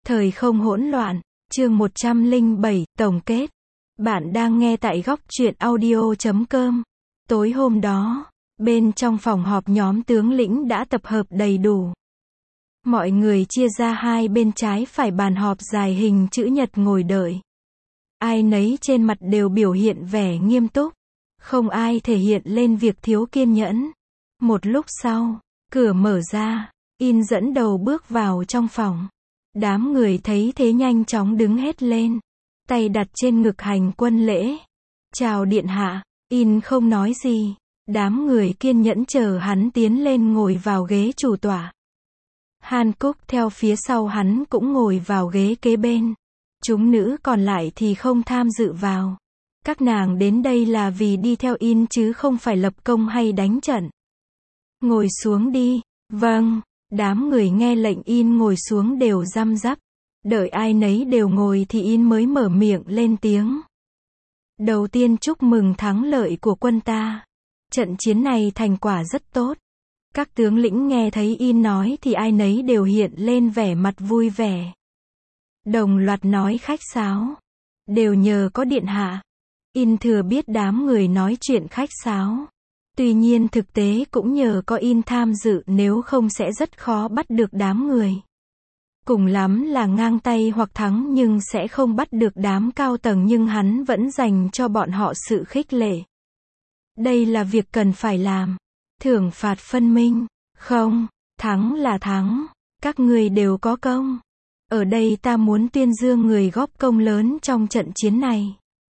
Thời không hỗn loạn, chương 107, tổng kết. Bạn đang nghe tại góc truyện audio.com. Tối hôm đó, bên trong phòng họp nhóm tướng lĩnh đã tập hợp đầy đủ. Mọi người chia ra hai bên trái phải bàn họp dài hình chữ nhật ngồi đợi. Ai nấy trên mặt đều biểu hiện vẻ nghiêm túc. Không ai thể hiện lên việc thiếu kiên nhẫn. Một lúc sau, cửa mở ra, In dẫn đầu bước vào trong phòng. Đám người thấy thế nhanh chóng đứng hết lên, tay đặt trên ngực hành quân lễ. Chào điện hạ. In không nói gì. Đám người kiên nhẫn chờ hắn tiến lên ngồi vào ghế chủ tọa. Hancock theo phía sau hắn cũng ngồi vào ghế kế bên. Chúng nữ còn lại thì không tham dự vào. Các nàng đến đây là vì đi theo In chứ không phải lập công hay đánh trận. Ngồi xuống đi. Vâng. Đám người nghe lệnh In ngồi xuống đều răm rắp. Đợi ai nấy đều ngồi thì In mới mở miệng lên tiếng. Đầu tiên chúc mừng thắng lợi của quân ta. Trận chiến này thành quả rất tốt. Các tướng lĩnh nghe thấy In nói thì ai nấy đều hiện lên vẻ mặt vui vẻ. Đồng loạt nói khách sáo. Đều nhờ có điện hạ. In thừa biết đám người nói chuyện khách sáo. Tuy nhiên thực tế cũng nhờ có In tham dự, nếu không sẽ rất khó bắt được đám người. Cùng lắm là ngang tay hoặc thắng nhưng sẽ không bắt được đám cao tầng, nhưng hắn vẫn dành cho bọn họ sự khích lệ. Đây là việc cần phải làm. Thưởng phạt phân minh. Không, thắng là thắng. Các người đều có công. Ở đây ta muốn tuyên dương người góp công lớn trong trận chiến này.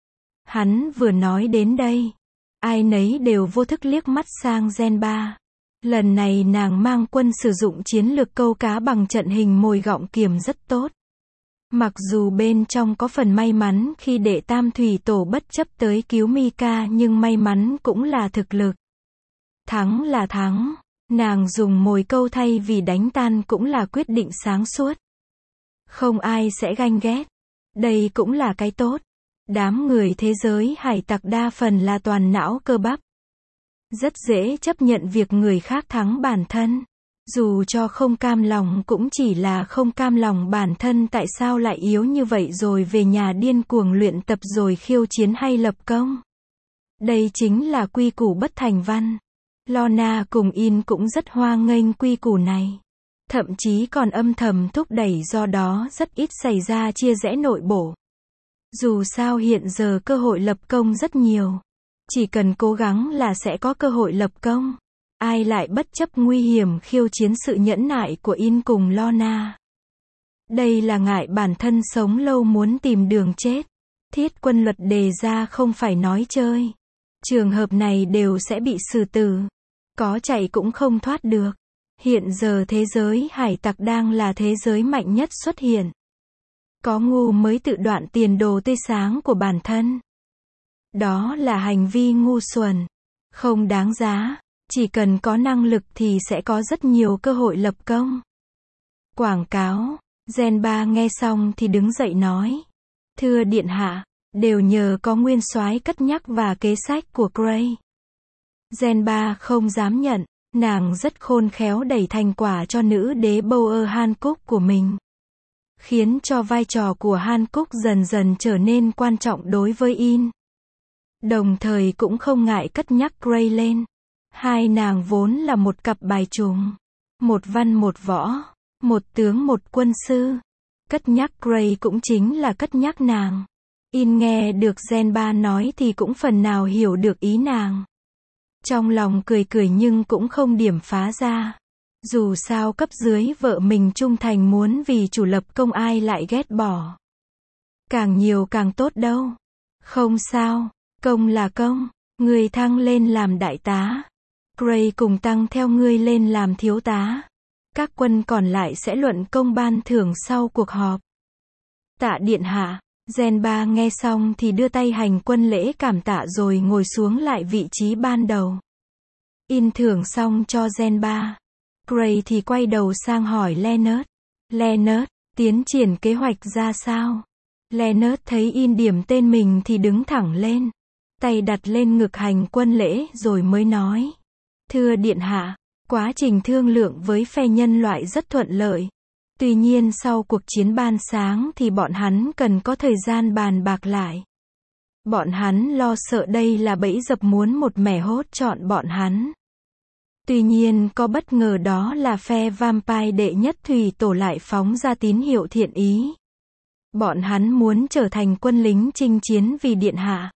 Hắn vừa nói đến đây, ai nấy đều vô thức liếc mắt sang Zenba. Lần này nàng mang quân sử dụng chiến lược câu cá bằng trận hình mồi gọng kiềm rất tốt. Mặc dù bên trong có phần may mắn khi đệ tam thủy tổ bất chấp tới cứu Mika, nhưng may mắn cũng là thực lực. Thắng là thắng. Nàng dùng mồi câu thay vì đánh tan cũng là quyết định sáng suốt. Không ai sẽ ganh ghét. Đây cũng là cái tốt. Đám người thế giới hải tặc đa phần là toàn não cơ bắp. Rất dễ chấp nhận việc người khác thắng bản thân. Dù cho không cam lòng cũng chỉ là không cam lòng bản thân tại sao lại yếu như vậy rồi về nhà điên cuồng luyện tập rồi khiêu chiến hay lập công. Đây chính là quy củ bất thành văn. Lorna cùng In cũng rất hoan nghênh quy củ này. Thậm chí còn âm thầm thúc đẩy, do đó rất ít xảy ra chia rẽ nội bộ. Dù sao hiện giờ cơ hội lập công rất nhiều. Chỉ cần cố gắng là sẽ có cơ hội lập công. Ai lại bất chấp nguy hiểm khiêu chiến sự nhẫn nại của In cùng Lorna. Đây là ngại bản thân sống lâu muốn tìm đường chết. Thiết quân luật đề ra không phải nói chơi. Trường hợp này đều sẽ bị xử tử. Có chạy cũng không thoát được. Hiện giờ thế giới hải tặc đang là thế giới mạnh nhất xuất hiện. Có ngu mới tự đoạn tiền đồ tươi sáng của bản thân. Đó là hành vi ngu xuẩn. Không đáng giá. Chỉ cần có năng lực thì sẽ có rất nhiều cơ hội lập công. Quảng cáo. Zenba nghe xong thì đứng dậy nói. Thưa điện hạ, đều nhờ có nguyên soái cất nhắc và kế sách của Gray. Zenba không dám nhận. Nàng rất khôn khéo đẩy thành quả cho nữ đế Boer Hancock của mình. Khiến cho vai trò của Hancock dần dần trở nên quan trọng đối với In. Đồng thời cũng không ngại cất nhắc Gray lên. Hai nàng vốn là một cặp bài trùng. Một văn một võ. Một tướng một quân sư. Cất nhắc Gray cũng chính là cất nhắc nàng. In nghe được Zenba nói thì cũng phần nào hiểu được ý nàng. Trong lòng cười cười nhưng cũng không điểm phá ra. Dù sao cấp dưới vợ mình trung thành, muốn vì chủ lập công, ai lại ghét bỏ. Càng nhiều càng tốt đâu. Không sao, công là công. Người thăng lên làm đại tá. Gray cùng tăng theo ngươi lên làm thiếu tá. Các quân còn lại sẽ luận công ban thưởng sau cuộc họp. Tạ điện hạ. Zenba nghe xong thì đưa tay hành quân lễ cảm tạ rồi ngồi xuống lại vị trí ban đầu. In thưởng xong cho Zenba. Gray thì quay đầu sang hỏi Leonard. Leonard, tiến triển kế hoạch ra sao? Leonard thấy In điểm tên mình thì đứng thẳng lên. Tay đặt lên ngực hành quân lễ rồi mới nói. Thưa điện hạ, quá trình thương lượng với phe nhân loại rất thuận lợi. Tuy nhiên sau cuộc chiến ban sáng thì bọn hắn cần có thời gian bàn bạc lại. Bọn hắn lo sợ đây là bẫy dập muốn một mẻ hốt chọn bọn hắn. Tuy nhiên có bất ngờ đó là phe Vampire đệ nhất thủy tổ lại phóng ra tín hiệu thiện ý. Bọn hắn muốn trở thành quân lính chinh chiến vì điện hạ.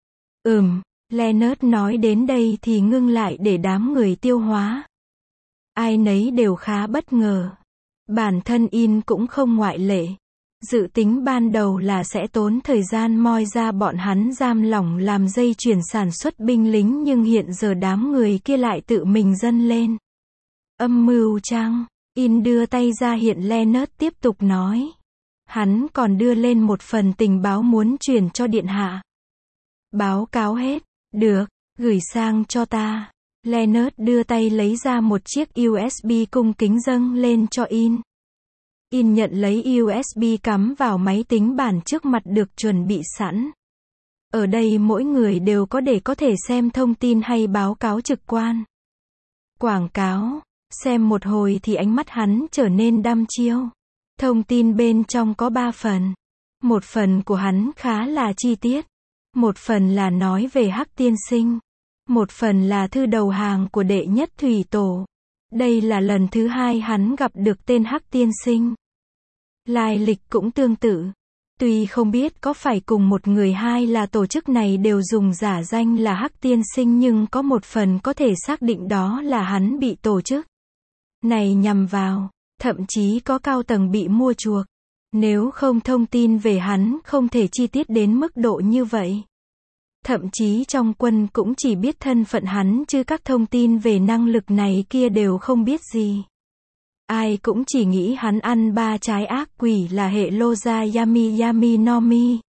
Leonard nói đến đây thì ngưng lại để đám người tiêu hóa. Ai nấy đều khá bất ngờ. Bản thân In cũng không ngoại lệ. Dự tính ban đầu là sẽ tốn thời gian moi ra bọn hắn giam lỏng làm dây chuyển sản xuất binh lính, nhưng hiện giờ đám người kia lại tự mình dâng lên. Âm mưu chăng? In đưa tay ra hiện Leonard tiếp tục nói. Hắn còn đưa lên một phần tình báo muốn truyền cho điện hạ. Báo cáo hết. Được, gửi sang cho ta. Leonard đưa tay lấy ra một chiếc USB cung kính dâng lên cho In. In nhận lấy USB cắm vào máy tính bảng trước mặt được chuẩn bị sẵn. Ở đây mỗi người đều có thể xem thông tin hay báo cáo trực quan. Quảng cáo. Xem một hồi thì ánh mắt hắn trở nên đăm chiêu. Thông tin bên trong có 3 phần. Một phần của hắn khá là chi tiết. Một phần là nói về Hắc tiên sinh. Một phần là thư đầu hàng của đệ nhất thủy tổ. Đây là lần thứ 2 hắn gặp được tên Hắc tiên sinh. Lai lịch cũng tương tự. Tuy không biết có phải cùng một người hay là tổ chức này đều dùng giả danh là Hắc tiên sinh, nhưng có một phần có thể xác định đó là hắn bị tổ chức này nhằm vào. Thậm chí có cao tầng bị mua chuộc. Nếu không thông tin về hắn không thể chi tiết đến mức độ như vậy. Thậm chí trong quân cũng chỉ biết thân phận hắn chứ các thông tin về năng lực này kia đều không biết gì. Ai cũng chỉ nghĩ hắn ăn 3 trái ác quỷ là hệ Loja Yami Yami Nomi,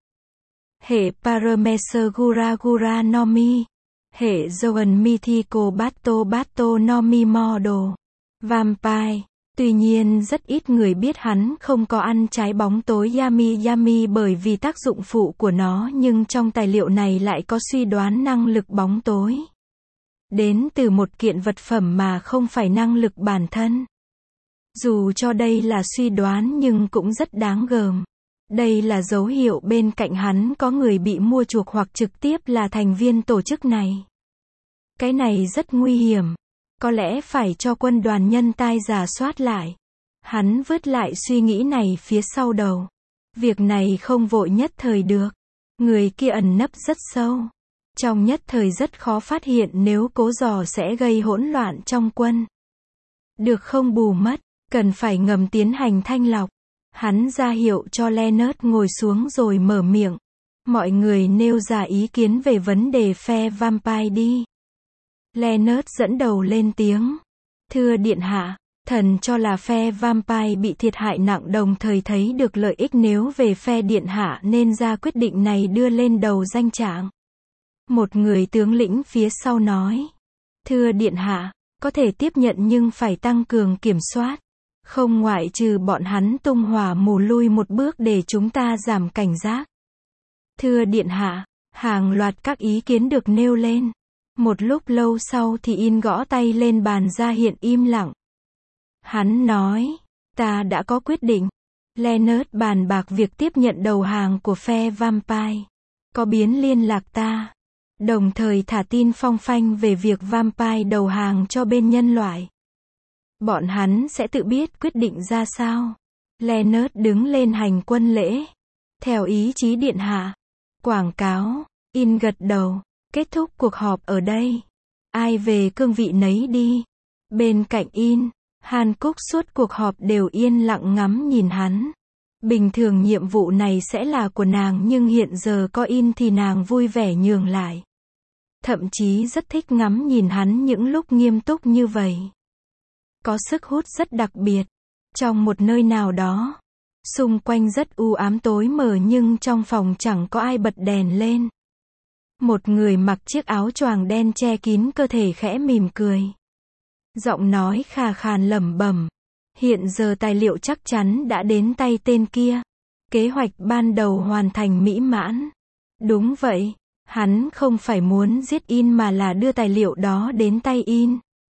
hệ Parameser Gura Gura Nomi, hệ Zoan Mythical Bato Bato Nomi Model, Vampire. Tuy nhiên rất ít người biết hắn không có ăn trái bóng tối Yami Yami bởi vì tác dụng phụ của nó, nhưng trong tài liệu này lại có suy đoán năng lực bóng tối đến từ một kiện vật phẩm mà không phải năng lực bản thân. Dù cho đây là suy đoán nhưng cũng rất đáng gờm. Đây là dấu hiệu bên cạnh hắn có người bị mua chuộc hoặc trực tiếp là thành viên tổ chức này. Cái này rất nguy hiểm. Có lẽ phải cho quân đoàn nhân tai rà soát lại. Hắn vứt lại suy nghĩ này phía sau đầu. Việc này không vội nhất thời được. Người kia ẩn nấp rất sâu. Trong nhất thời rất khó phát hiện, nếu cố dò sẽ gây hỗn loạn trong quân. Được không bù mất, cần phải ngầm tiến hành thanh lọc. Hắn ra hiệu cho Leonard ngồi xuống rồi mở miệng. Mọi người nêu ra ý kiến về vấn đề phe Vampire đi. Leonard dẫn đầu lên tiếng. Thưa điện hạ, thần cho là phe Vampire bị thiệt hại nặng, đồng thời thấy được lợi ích nếu về phe điện hạ nên ra quyết định này đưa lên đầu danh trạng. Một người tướng lĩnh phía sau nói. Thưa điện hạ, có thể tiếp nhận nhưng phải tăng cường kiểm soát. Không ngoại trừ bọn hắn tung hỏa mù lui một bước để chúng ta giảm cảnh giác. Thưa điện hạ, hàng loạt các ý kiến được nêu lên. Một lúc lâu sau thì In gõ tay lên bàn ra hiện im lặng. Hắn nói, ta đã có quyết định. Leonard bàn bạc việc tiếp nhận đầu hàng của phe Vampire. Có biến liên lạc ta. Đồng thời thả tin phong phanh về việc Vampire đầu hàng cho bên nhân loại. Bọn hắn sẽ tự biết quyết định ra sao. Leonard đứng lên hành quân lễ. Theo ý chí điện hạ. Quảng cáo. In gật đầu. Kết thúc cuộc họp ở đây. Ai về cương vị nấy đi. Bên cạnh In, Hàn Cúc suốt cuộc họp đều yên lặng ngắm nhìn hắn. Bình thường nhiệm vụ này sẽ là của nàng, nhưng hiện giờ có In thì nàng vui vẻ nhường lại. Thậm chí rất thích ngắm nhìn hắn những lúc nghiêm túc như vậy. Có sức hút rất đặc biệt. Trong một nơi nào đó, xung quanh rất u ám tối mờ, nhưng trong phòng chẳng có ai bật đèn lên. Một người mặc chiếc áo choàng đen che kín cơ thể khẽ mỉm cười. Giọng nói khà khàn lẩm bẩm. Hiện giờ tài liệu chắc chắn đã đến tay tên kia. Kế hoạch ban đầu hoàn thành mỹ mãn. Đúng vậy, hắn không phải muốn giết In mà là đưa tài liệu đó đến tay In.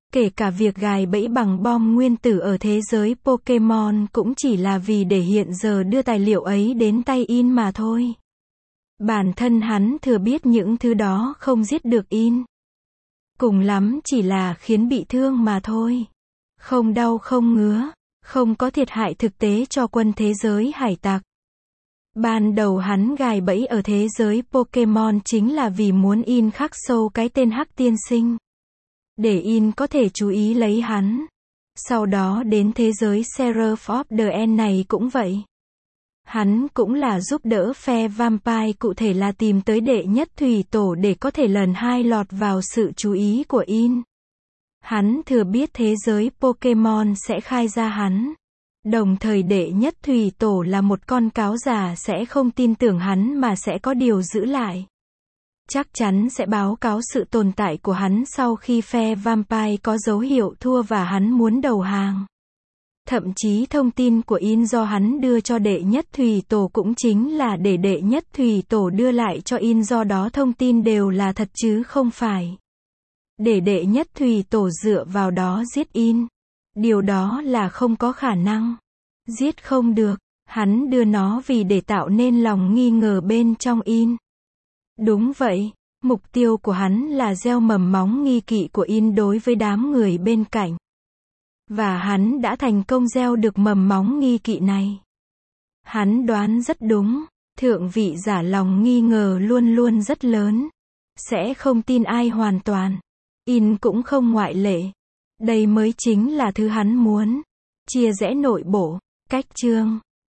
Kể cả việc gài bẫy bằng bom nguyên tử ở thế giới Pokemon cũng chỉ là vì để hiện giờ đưa tài liệu ấy đến tay In mà thôi. Bản thân hắn thừa biết những thứ đó không giết được In. Cùng lắm chỉ là khiến bị thương mà thôi. Không đau không ngứa, không có thiệt hại thực tế cho quân thế giới hải tặc. Ban đầu hắn gài bẫy ở thế giới Pokemon chính là vì muốn In khắc sâu cái tên Hắc tiên sinh. Để In có thể chú ý lấy hắn. Sau đó đến thế giới Seraph of the End này cũng vậy. Hắn cũng là giúp đỡ phe Vampire, cụ thể là tìm tới đệ nhất thủy tổ để có thể lần hai lọt vào sự chú ý của In. Hắn thừa biết thế giới Pokemon sẽ khai ra hắn. Đồng thời đệ nhất thủy tổ là một con cáo già sẽ không tin tưởng hắn mà sẽ có điều giữ lại. Chắc chắn sẽ báo cáo sự tồn tại của hắn sau khi phe Vampire có dấu hiệu thua và hắn muốn đầu hàng. Thậm chí thông tin của In do hắn đưa cho đệ nhất thủy tổ cũng chính là để đệ nhất thủy tổ đưa lại cho In, do đó thông tin đều là thật chứ không phải để đệ nhất thủy tổ dựa vào đó giết In. Điều đó là không có khả năng. Giết không được, hắn đưa nó vì để tạo nên lòng nghi ngờ bên trong In. Đúng vậy, mục tiêu của hắn là gieo mầm móng nghi kỵ của In đối với đám người bên cạnh. Và hắn đã thành công gieo được mầm móng nghi kỵ này. Hắn đoán rất đúng, thượng vị giả lòng nghi ngờ luôn luôn rất lớn. Sẽ không tin ai hoàn toàn. In cũng không ngoại lệ. Đây mới chính là thứ hắn muốn. Chia rẽ nội bộ, cách chương.